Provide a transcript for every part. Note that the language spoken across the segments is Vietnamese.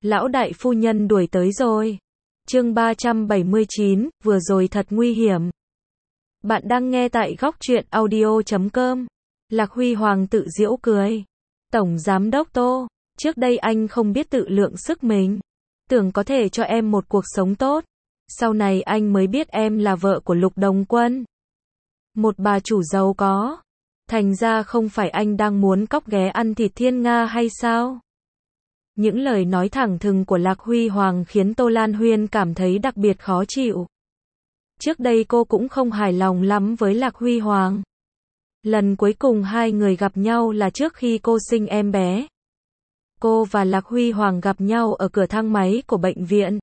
Lão đại phu nhân đuổi tới rồi. Chương 379, vừa rồi thật nguy hiểm. Bạn đang nghe tại góc truyện audio.com. Lạc Huy Hoàng tự giễu cười. Tổng Giám đốc Tô, trước đây anh không biết tự lượng sức mình. Tưởng có thể cho em một cuộc sống tốt. Sau này anh mới biết em là vợ của Lục Đồng Quân. Một bà chủ giàu có. Thành ra không phải anh đang muốn cóc ghé ăn thịt thiên nga hay sao? Những lời nói thẳng thừng của Lạc Huy Hoàng khiến Tô Lan Huyên cảm thấy đặc biệt khó chịu. Trước đây cô cũng không hài lòng lắm với Lạc Huy Hoàng. Lần cuối cùng hai người gặp nhau là trước khi cô sinh em bé. Cô và Lạc Huy Hoàng gặp nhau ở cửa thang máy của bệnh viện.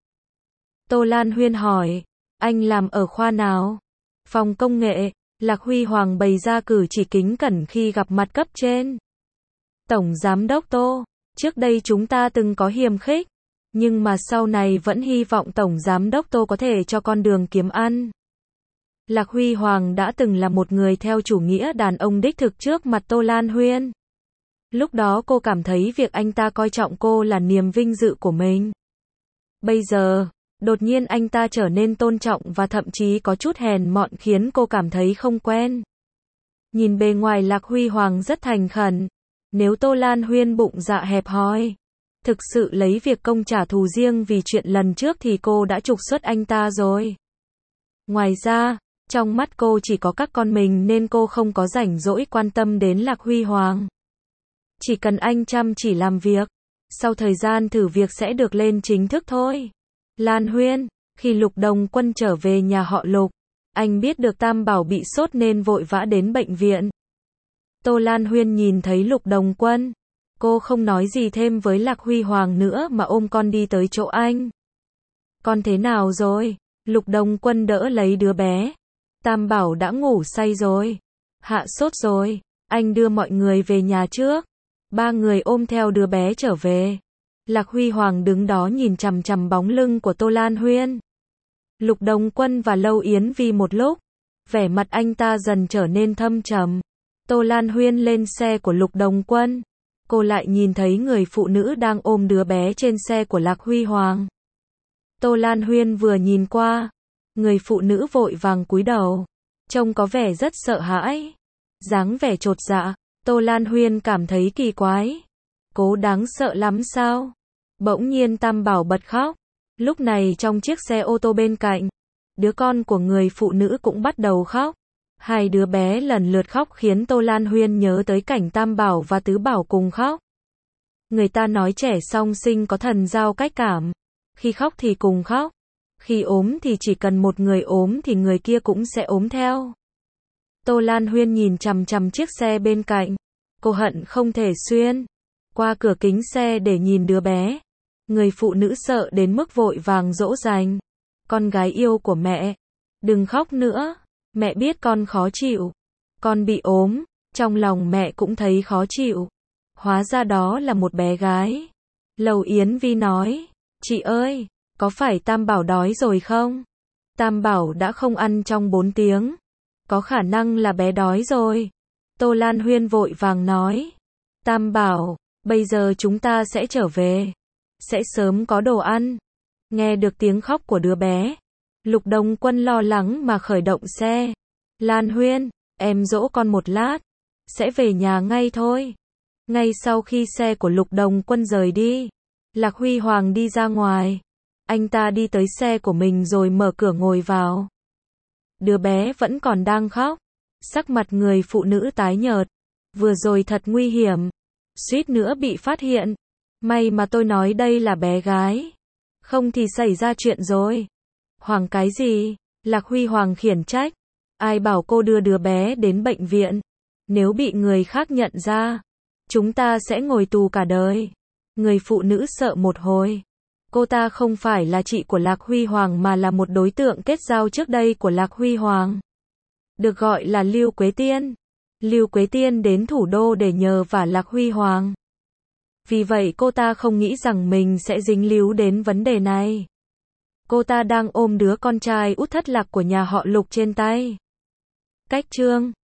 Tô Lan Huyên hỏi, anh làm ở khoa nào? Phòng công nghệ. Lạc Huy Hoàng bày ra cử chỉ kính cẩn khi gặp mặt cấp trên. Tổng Giám đốc Tô, trước đây chúng ta từng có hiềm khích, nhưng mà sau này vẫn hy vọng Tổng Giám đốc Tô có thể cho con đường kiếm ăn. Lạc Huy Hoàng đã từng là một người theo chủ nghĩa đàn ông đích thực trước mặt Tô Lan Huyên. Lúc đó cô cảm thấy việc anh ta coi trọng cô là niềm vinh dự của mình. Bây giờ, đột nhiên anh ta trở nên tôn trọng và thậm chí có chút hèn mọn khiến cô cảm thấy không quen. Nhìn bề ngoài Lạc Huy Hoàng rất thành khẩn. Nếu Tô Lan Huyên bụng dạ hẹp hòi, thực sự lấy việc công trả thù riêng vì chuyện lần trước thì cô đã trục xuất anh ta rồi. Ngoài ra, trong mắt cô chỉ có các con mình nên cô không có rảnh rỗi quan tâm đến Lạc Huy Hoàng. Chỉ cần anh chăm chỉ làm việc, sau thời gian thử việc sẽ được lên chính thức thôi. Lan Huyên, khi Lục Đồng Quân trở về nhà họ Lục, anh biết được Tam Bảo bị sốt nên vội vã đến bệnh viện. Tô Lan Huyên nhìn thấy Lục Đồng Quân, cô không nói gì thêm với Lạc Huy Hoàng nữa mà ôm con đi tới chỗ anh. Con thế nào rồi? Lục Đồng Quân đỡ lấy đứa bé. Tam Bảo đã ngủ say rồi. Hạ sốt rồi. Anh đưa mọi người về nhà trước. Ba người ôm theo đứa bé trở về. Lạc Huy Hoàng đứng đó nhìn chằm chằm bóng lưng của Tô Lan Huyên. Lục Đồng Quân và Lâu Yến Vi một lúc, vẻ mặt anh ta dần trở nên thâm trầm. Tô Lan Huyên lên xe của Lục Đồng Quân. Cô lại nhìn thấy người phụ nữ đang ôm đứa bé trên xe của Lạc Huy Hoàng. Tô Lan Huyên vừa nhìn qua, người phụ nữ vội vàng cúi đầu, trông có vẻ rất sợ hãi, dáng vẻ chột dạ. Tô Lan Huyên cảm thấy kỳ quái. Cô đáng sợ lắm sao? Bỗng nhiên Tam Bảo bật khóc. Lúc này trong chiếc xe ô tô bên cạnh, đứa con của người phụ nữ cũng bắt đầu khóc. Hai đứa bé lần lượt khóc khiến Tô Lan Huyên nhớ tới cảnh Tam Bảo và Tứ Bảo cùng khóc. Người ta nói trẻ song sinh có thần giao cách cảm. Khi khóc thì cùng khóc. Khi ốm thì chỉ cần một người ốm thì người kia cũng sẽ ốm theo. Tô Lan Huyên nhìn chằm chằm chiếc xe bên cạnh. Cô hận không thể xuyên qua cửa kính xe để nhìn đứa bé. Người phụ nữ sợ đến mức vội vàng dỗ dành. Con gái yêu của mẹ, đừng khóc nữa. Mẹ biết con khó chịu. Con bị ốm. Trong lòng mẹ cũng thấy khó chịu. Hóa ra đó là một bé gái. Lầu Yến Vi nói. Chị ơi, có phải Tam Bảo đói rồi không? Tam Bảo đã không ăn trong 4 tiếng. Có khả năng là bé đói rồi. Tô Lan Huyên vội vàng nói. Tam Bảo, bây giờ chúng ta sẽ trở về. Sẽ sớm có đồ ăn. Nghe được tiếng khóc của đứa bé, Lục Đồng Quân lo lắng mà khởi động xe. Lan Huyên, em dỗ con một lát. Sẽ về nhà ngay thôi. Ngay sau khi xe của Lục Đồng Quân rời đi, Lạc Huy Hoàng đi ra ngoài. Anh ta đi tới xe của mình rồi mở cửa ngồi vào. Đứa bé vẫn còn đang khóc. Sắc mặt người phụ nữ tái nhợt. Vừa rồi thật nguy hiểm. Suýt nữa bị phát hiện. May mà tôi nói đây là bé gái. Không thì xảy ra chuyện rồi. Hoàng cái gì? Lạc Huy Hoàng khiển trách. Ai bảo cô đưa đứa bé đến bệnh viện? Nếu bị người khác nhận ra, chúng ta sẽ ngồi tù cả đời. Người phụ nữ sợ một hồi. Cô ta không phải là chị của Lạc Huy Hoàng mà là một đối tượng kết giao trước đây của Lạc Huy Hoàng. Được gọi là Lưu Quế Tiên. Lưu Quế Tiên đến thủ đô để nhờ vả Lạc Huy Hoàng. Vì vậy cô ta không nghĩ rằng mình sẽ dính líu đến vấn đề này. Cô ta đang ôm đứa con trai út thất lạc của nhà họ Lục trên tay. Cách chương